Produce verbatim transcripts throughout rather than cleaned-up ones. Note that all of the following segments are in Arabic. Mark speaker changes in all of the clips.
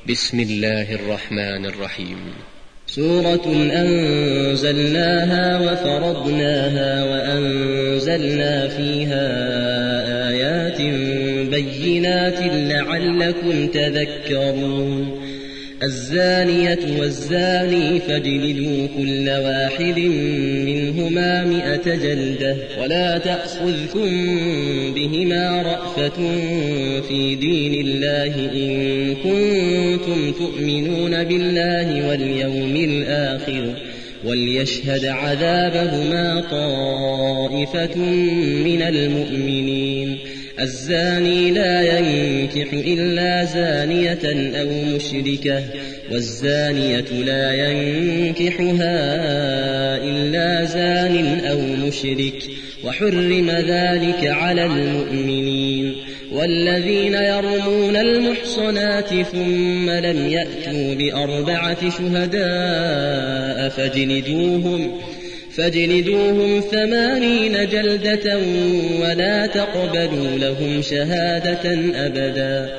Speaker 1: بسم الله الرحمن الرحيم.
Speaker 2: سورة أنزلناها وفرضناها وأنزلنا فيها آيات بينات لعلكم تذكرون. الزانية والزاني فاجلدوا كل واحد منهما مئة جلدة ولا تأخذكم بهما رأفة في دين الله إن كنتم تؤمنون بالله واليوم الآخر وليشهد عذابهما طائفة من المؤمنين. الزاني لا ينكح إلا زانية أو مشركة والزانية لا ينكحها إلا زان أو مشرك وحرم ذلك على المؤمنين. والذين يرمون المحصنات ثم لم يأتوا بأربعة شهداء فاجلدوهم فاجلدوهم ثمانين جلدة ولا تقبلوا لهم شهادة أبدا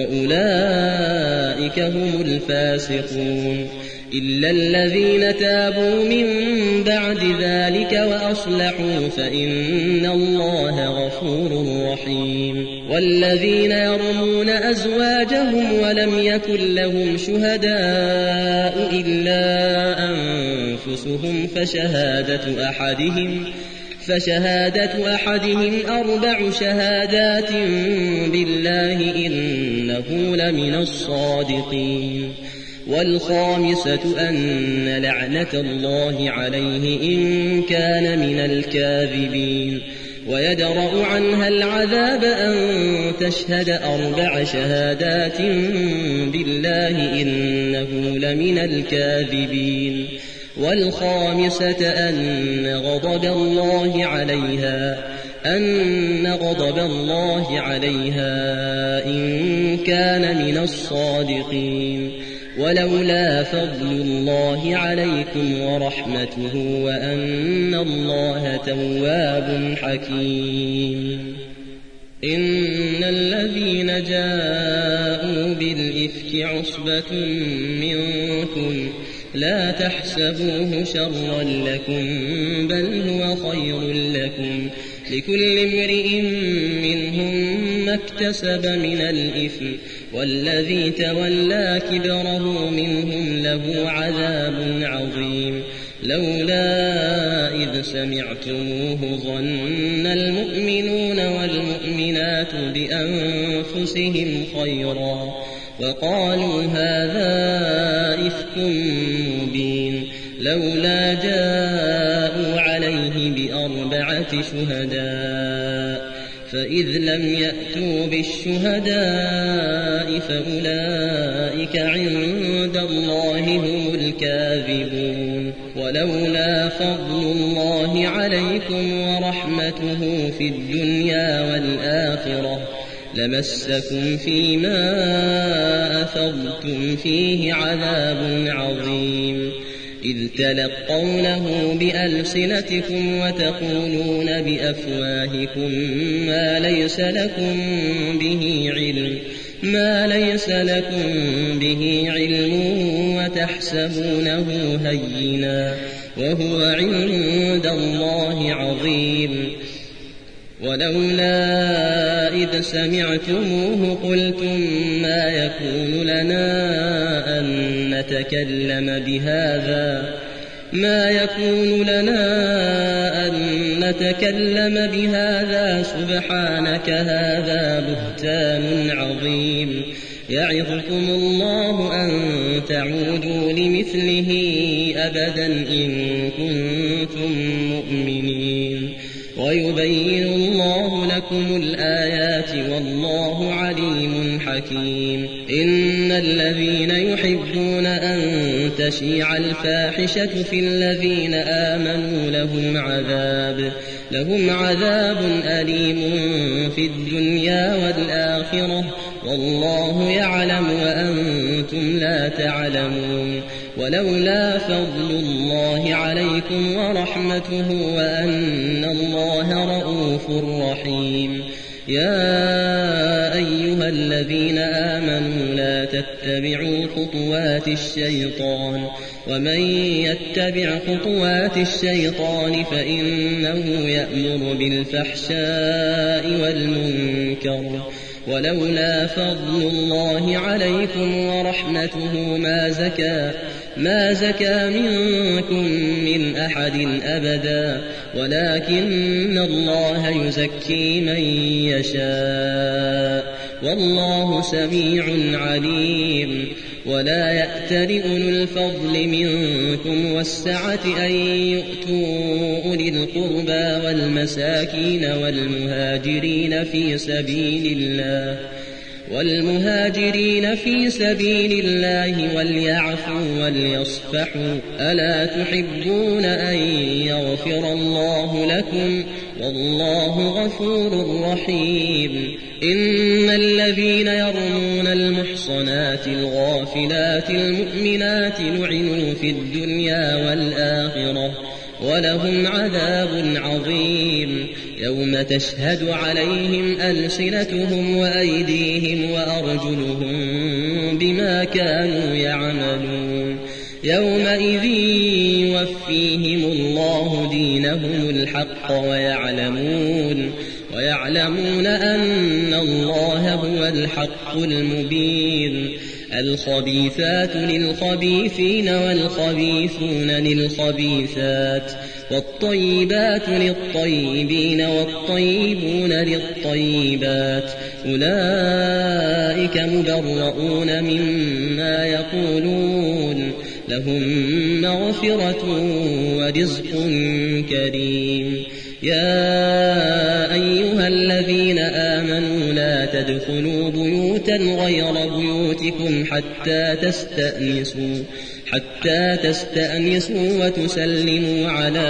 Speaker 2: وأولئك هم الفاسقون. إلا الذين تابوا من بعد ذلك وأصلحوا فإن الله غفور رحيم. والذين يرمون أزواجهم ولم يكن لهم شهداء إلا أنفسهم فشهادة أحدهم فشهادة أحدهم أربع شهادات بالله إنه لمن الصادقين. والخامسة أن لعنة الله عليه إن كان من الكاذبين. ويدرأ عنها العذاب أن تشهد أربع شهادات بالله إنه لمن الكاذبين. والخامسة أن غضب الله عليها أن غضب الله عليها إن كان من الصادقين. ولولا فضل الله عليكم ورحمته وأن الله تواب حكيم. إن الذين جاءوا بالإفك عصبة منكم لا تحسبوه شرا لكم بل هو خير لكم لكل امرئ منهم ما اكتسب من الإثم والذي تولى كبره منهم له عذاب عظيم. لولا إذ سمعتموه ظن المؤمنون والمؤمنات بأنفسهم خيرا وقالوا هذا إفك مبين. لولا جاءوا عليه بأربعة شهداء فإذ لم يأتوا بالشهداء فأولئك عند الله هم الكاذبون. ولولا فضل الله عليكم ورحمته في الدنيا والآخرة لمسكم فيما أفضتم فيه عذاب عظيم. إذ تلقونه بألسنتكم وتقولون بأفواهكم ما ليس لكم به علم ما ليس لكم به علم وتحسبونه هينا وهو عند الله عظيم. ولولا إذ سمعتموه قلتم ما يكون لنا أن نتكلم بهذا ما يكون لنا أن نتكلم بهذا سبحانك هذا بهتان عظيم. يعظكم الله أن تعودوا لمثله أبدا إن كنتم مؤمنين. ويبين الله لكم الآيات والله عليم حكيم. إن الذين يحبون أن تشيع الفاحشة في الذين آمنوا لهم عذاب لهم عذاب أليم في الدنيا والآخرة والله يعلم وأنتم لا تعلمون. ولولا فضل الله عليكم ورحمته وأن الله رءوف رحيم. يا أيها الذين آمنوا لا تتبعوا خطوات الشيطان ومن يتبع خطوات الشيطان فإنه يأمر بالفحشاء والمنكر ولولا فضل الله عليكم ورحمته ما زكى ما زكى منكم من أحد أبدا ولكن الله يزكي من يشاء والله سميع عليم. ولا يأتل أولو الفضل منكم والسعة أن يؤتوا أولي القربى والمساكين والمهاجرين في سبيل الله والمهاجرين في سبيل الله وليعفوا وليصفحوا ألا تحبون أن يغفر الله لكم والله غفور رحيم. إن الذين يرمون المحصنات الغافلات المؤمنات لعنوا في الدنيا والآخرة ولهم عذاب عظيم يوم تشهد عليهم ألسنتهم وأيديهم وأرجلهم بما كانوا يعملون يومئذ يوفيهم الله دينهم الحق ويعلمون ويعلمون أن الله هو الحق المبين. الخبيثات للخبيثين والخبيثون للخبيثات والطيبات للطيبين والطيبون للطيبات أولئك مبرؤون مما يقولون لهم مغفرة ورزق كريم. يا أيها الذين آمنوا لا تدخلوا بيوتا غير بيوتكم حتى تستأنسوا حتى تستأنسوا وتسلموا على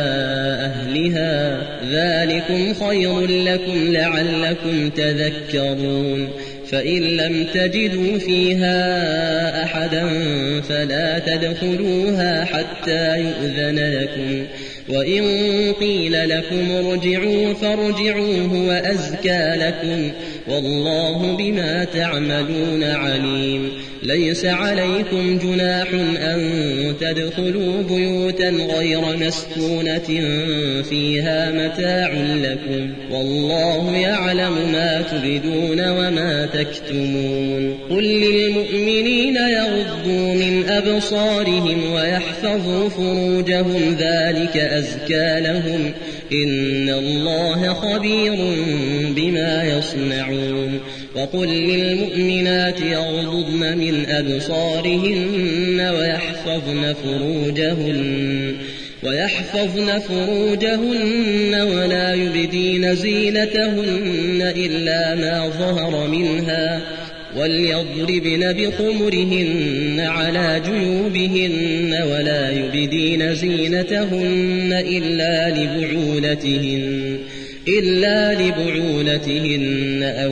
Speaker 2: أهلها ذلكم خير لكم لعلكم تذكرون. فإن لم تجدوا فيها أحدا فلا تدخلوها حتى يؤذن لكم وإن قيل لكم ارجعوا فارجعوا هو أزكى لكم والله بما تعملون عليم. ليس عليكم جناح أن تدخلوا بيوتا غير مسكونة فيها متاع لكم والله يعلم ما تبدون وما تكتمون. قل للمؤمنين يغضوا من أبصارهم ويحفظوا فروجهم ذلك أزكى لهم إن الله خبير بما يصنعون. وقل للمؤمنات يغضضن من أبصارهن ويحفظن فروجهن ويحفظن فروجهن ولا يبدين زينتهن إلا ما ظهر منها وليضربن بخمرهن على جيوبهن ولا يبدين زينتهن إلا لبعولتهن إلا لبعولتهن أو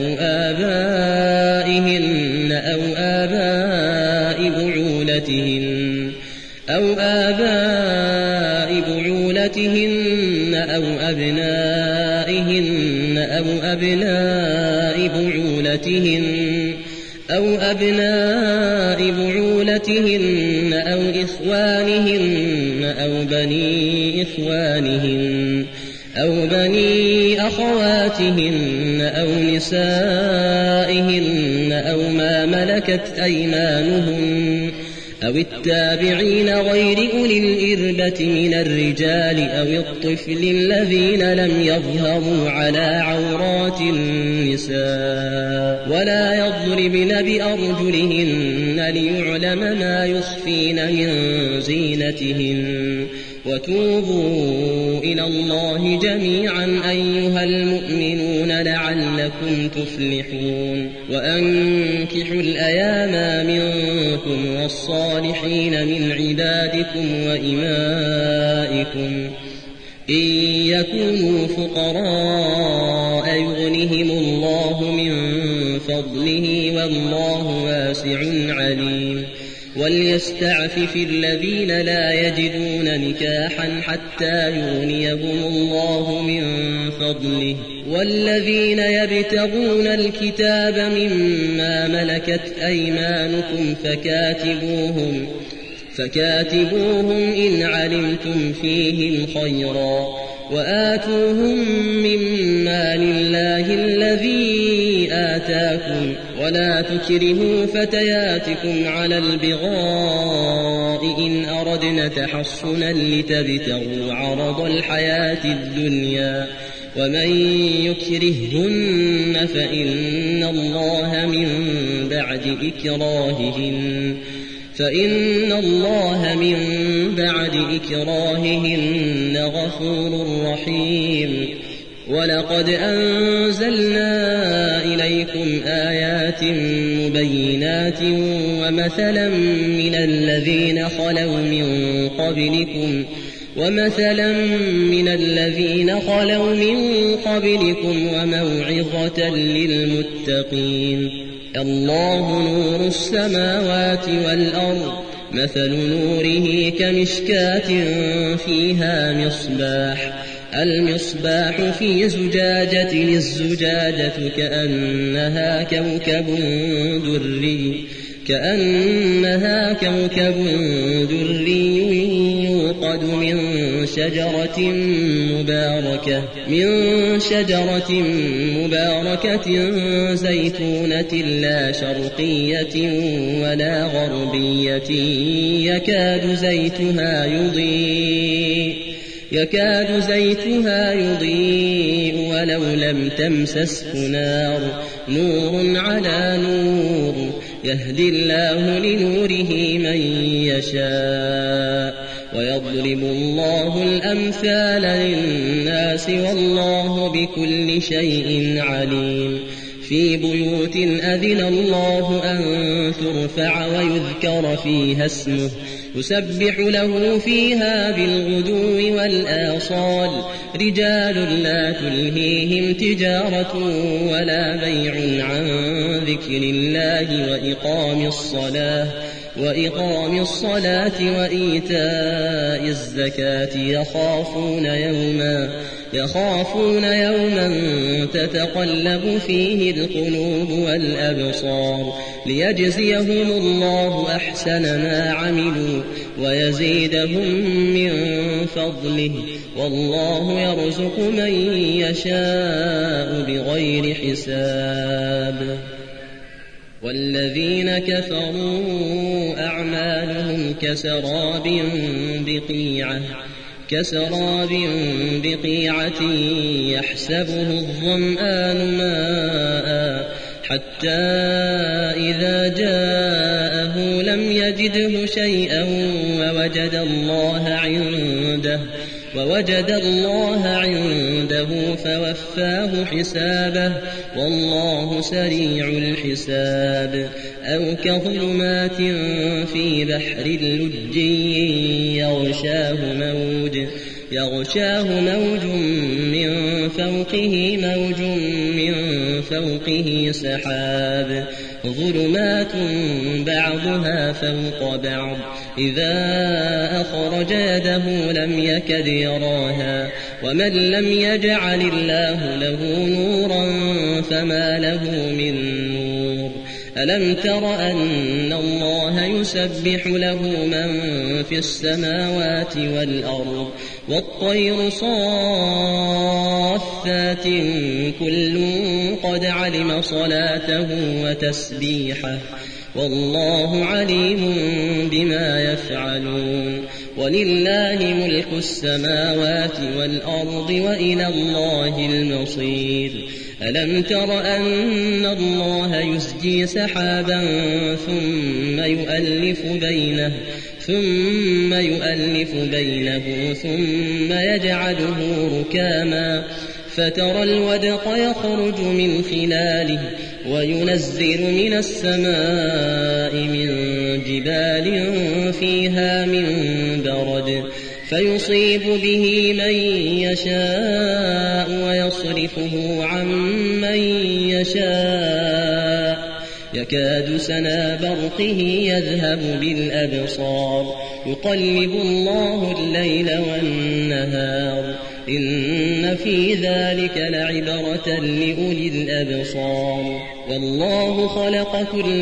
Speaker 2: آبائهن أو آباء بعولتهن أو آباء بعولتهن أو أبنائهن أو أبناء بعولتهن أو أبناء بعولتهن أو إخوانهن أو بني إخوانهن أو بني أخواتهن أو نسائهن أو ما ملكت أيمانهن أو التابعين غير أولي الإربة من الرجال أو الطفل الذين لم يظهروا على عورات النساء ولا يضربن بأرجلهن ليعلم ما يخفين من زينتهن. وتوبوا إلى الله جميعا أيها المؤمنون لعلكم تفلحون. وأنكحوا الأيام منكم والصالحين من عبادكم وإمائكم إن يكونوا فقراء يغنهم الله من فضله والله واسع عليم وليستعفف الذين لا يجدون نكاحا حتى يغنيهم الله من فضله والذين يبتغون الكتاب مما ملكت أيمانكم فكاتبوهم فكاتبوهم إن علمتم فيهم خيرا وآتوهم مما لله الذي آتاكم ولا تكرهوا فتياتكم على البغاء إن أردنا تحصنا لتبتغوا عرض الحياة الدنيا ومن يكرههن فإن الله من بعد إكراههن فإن الله من بعد إكراههن غفور رحيم ولقد أنزلنا إليكم آيات مبينات ومثلا من الذين خلوا من قبلكم ومثلا من الذين خلوا من قبلكم وموعظة للمتقين الله نور السماوات والأرض مثل نوره كمشكاة فيها مصباح المصباح في زجاجة الزجاجة كأنها كوكب دري كأنها كوكب دري يوقد من شجرة مباركة من شجرة مباركة زيتونة لا شرقية ولا غربية يكاد زيتها يضيء يكاد زيتها يضيء ولو لم تمسسه نار نور على نور يهدي الله لنوره من يشاء ويضرب الله الأمثال للناس والله بكل شيء عليم في بيوت أذن الله أن ترفع ويذكر فيها اسمه يسبح له فيها بالغدو والآصال رجال لا تلهيهم تجارة ولا بيع عن ذكر الله وإقام الصلاة وإقام الصلاة وإيتاء الزكاة يخافون يوما يخافون يوما تتقلب فيه القلوب والأبصار ليجزيهم الله أحسن ما عملوا ويزيدهم من فضله والله يرزق من يشاء بغير حساب والذين كفروا أعمالهم كسراب بقيعة كسراب بقيعة يحسبه الظمآن ماء حتى إذا جاءه لم يجده شيئا ووجد الله عنده ووجد الله عنده فوفاه حسابه والله سريع الحساب أو كظلمات في بحر لجي يغشاه موج يغشاه موج من فوقه موج من فوقه سحاب ظلمات بعضها فوق بعض إذا أخرج يده لم يكد يراها ومن لم يجعل الله له نورا فما له من نور ألم تر أن الله يسبح له من في السماوات والأرض والطير صافات كل قد علم صلاته وتسبيحه والله عليم بما يفعلون ولله ملك السماوات والأرض وإلى الله المصير ألم تر أن الله يسجي سحابا ثم يؤلف بينه ثم يؤلف بينه ثم يجعله ركاما فترى الودق يخرج من خلاله وينزل من السماء من جبال فيها من برد فيصيب به من يشاء ويصرفه عن من يشاء يكاد سنا برقه يذهب بالأبصار يقلب الله الليل والنهار إن في ذلك لعبرة لأولي الأبصار والله خلق كل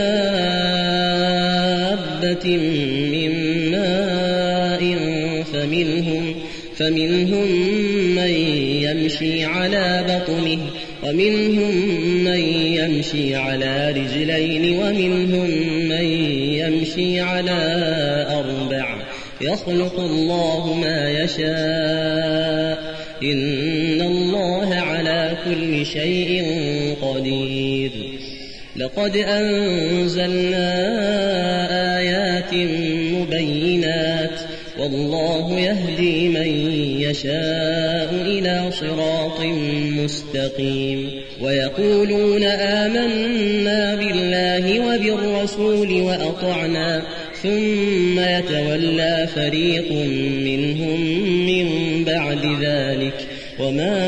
Speaker 2: دابة من ماء فمنهم, فمنهم من يمشي على بطنه ومنهم من يمشي على رجلين ومنهم من يمشي على أربع يخلق الله ما يشاء إن الله على كل شيء قدير لقد أنزلنا آيات مبينات والله يهدي من يشاء إلى صراط مستقيم ويقولون آمنا بالله وبالرسول وأطعنا ثم يتولى فريق منهم من بعد ذلك وما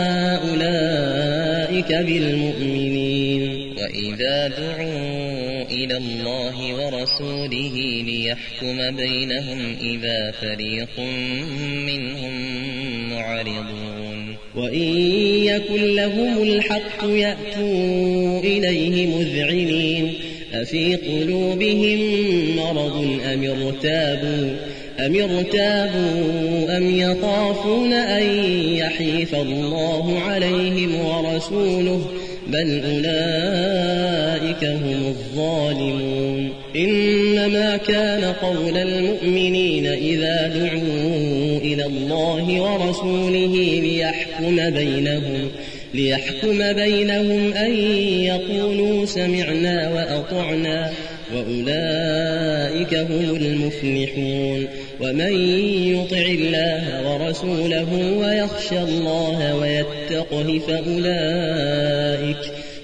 Speaker 2: أولئك بالمؤمنين
Speaker 3: وإذا دعوا إلى الله ورسوله ليحكم بينهم إذا فريق منهم معرضون
Speaker 2: وإن يكن لهم الحق يأتوا إليه مذعنين أفي قلوبهم مرض أم ارتابوا أم ارتابوا أم يخافون أن يحيف الله عليهم ورسوله بل أولئك هم الظالمون إنما كان قول المؤمنين إذا دعوا إلى الله ورسوله ليحكم بينهم ليحكم بينهم أن يقولوا سمعنا وأطعنا وأولئك هم المفلحون ومن يطع الله ورسوله ويخشى الله ويتقه فأولئك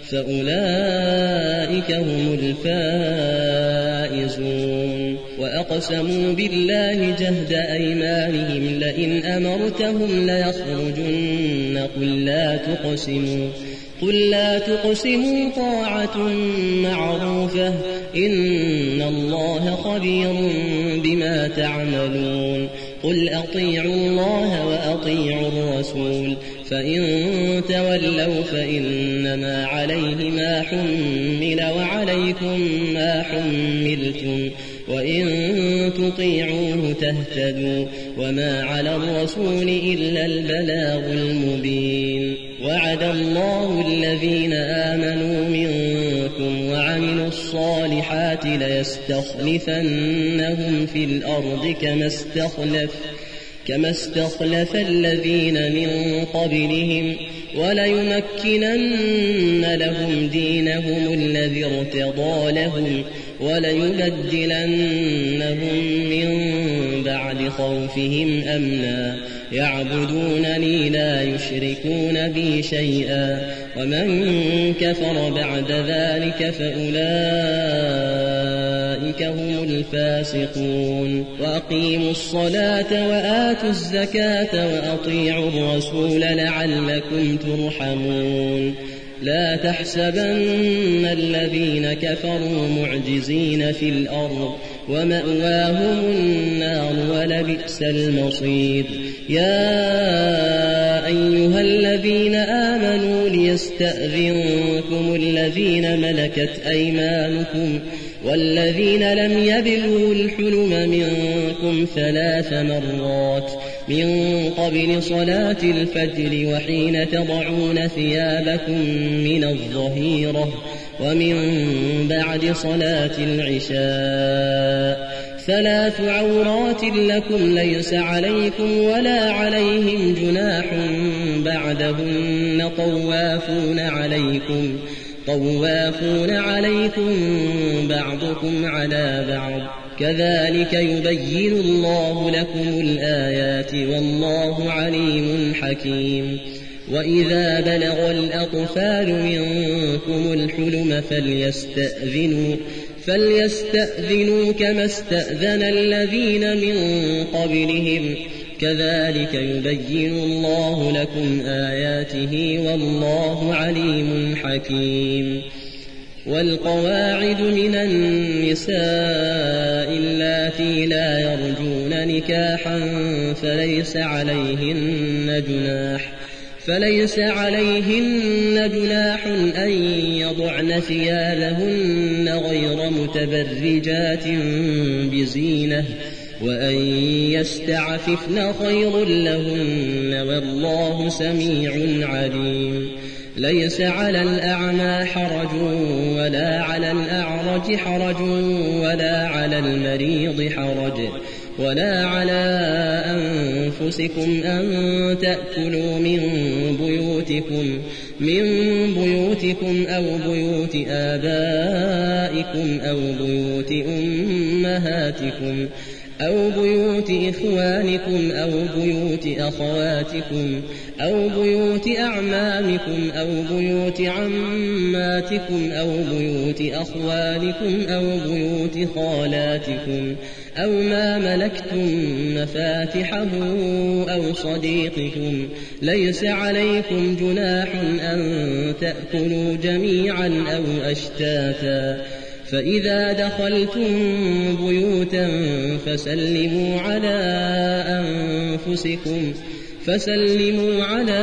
Speaker 2: فأولئك هم الفائزون وأقسموا بالله جهد أيمانهم لئن أمرتهم ليخرجن قل لا تقسموا قل لا تقسموا طاعة معروفة إن الله خبير بما تعملون قل أطيعوا الله وأطيعوا الرسول فإن تولوا فإنما عليه ما حمل وعليكم ما حملتم وإن تطيعوه تهتدوا وما على الرسول إلا البلاغ المبين وعد الله الذين آمنوا منكم وعملوا الصالحات ليستخلفنهم في الأرض كما استخلف كما استخلف الذين من قبلهم وليمكنن لهم دينهم الذي ارتضى لهم وليبدلنهم من بعد خوفهم أمنا يعبدونني لا يشركون بي شيئا ومن كفر بعد ذلك فأولئك هم الفاسقون وأقيموا الصلاة وآتوا الزكاة وأطيعوا الرسول لعلكم ترحمون لا تحسبن الذين كفروا معجزين في الأرض ومأواهم النار ولبئس المصير يا أيها الذين آمنوا ليستأذنكم الذين ملكت أيمانكم والذين لم يبلغوا الحلم منكم ثلاث مرات من قبل صلاة الفجر وحين تضعون ثيابكم من الظهيرة ومن بعد صلاة العشاء ثلاث عورات لكم ليس عليكم ولا عليهم جناح بعدهن طوافون عليكم طوافون عليكم بعضكم على بعض كذلك يبين الله لكم الآيات والله عليم حكيم وإذا بلغ الأطفال منكم الحلم فليستأذنوا فليستأذنوا كما استأذن الذين من قبلهم كذلك يبين الله لكم آياته والله عليم حكيم والقواعد من النساء اللاتي لا يرجون نكاحا فليس عليهن جناح فليس عليهن جناح أن يضعن ثيابهن غير متبرجات بزينة وأن يستعففن خير لهن والله سميع عليم. ليس على الأعمى حرج ولا على الأعرج حرج ولا على المريض حرج ولا على أنفسكم أن تأكلوا من بيوتكم من بيوتكم أو بيوت آبائكم أو بيوت أمهاتكم أو بيوت إخوانكم أو بيوت أخواتكم أو بيوت أعمامكم أو بيوت عماتكم أو بيوت أخوالكم أو بيوت خالاتكم أو ما ملكتم مفاتحه أو صديقكم. ليس عليكم جناح أن تأكلوا جميعا أو أشتاتا فإذا دخلتم بيوتا فسلموا على أنفسكم فسلموا على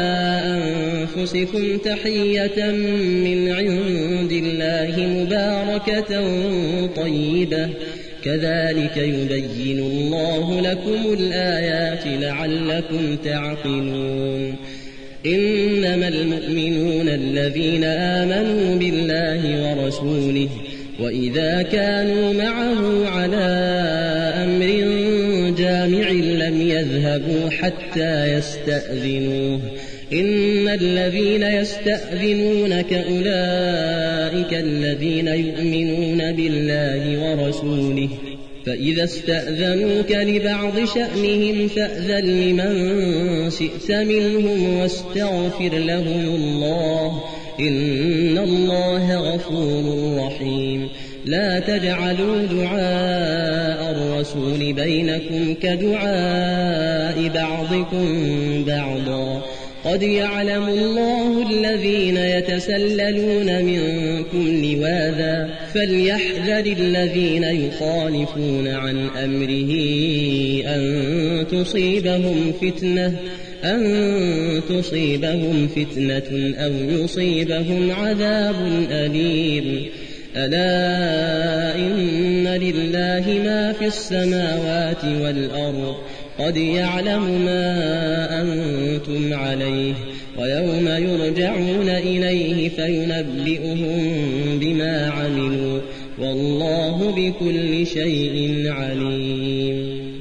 Speaker 2: أنفسكم تحية من عند الله مباركة طيبة كذلك يبين الله لكم الآيات لعلكم تعقلون. إنما المؤمنون الذين آمنوا بالله ورسوله وإذا كانوا معه على أمر جامع لم يذهبوا حتى يستأذنوه. إن الذين يستأذنونك أولئك الذين يؤمنون بالله ورسوله فإذا استأذنوك لبعض شأنهم فأذن لمن شئت منهم واستغفر لهم الله إن الله غفور رحيم. لا تجعلوا دعاء الرسول بينكم كدعاء بعضكم بعضا قد يعلم الله الذين يتسللون منكم لواذا فليحذر الذين يخالفون عن أمره أن تصيبهم فتنة أن تصيبهم فتنة أو يصيبهم عذاب أليم. ألا إن لله ما في السماوات والأرض قد يعلم ما أنتم عليه ويوم يرجعون إليه فينبئهم بما عملوا والله بكل شيء عليم.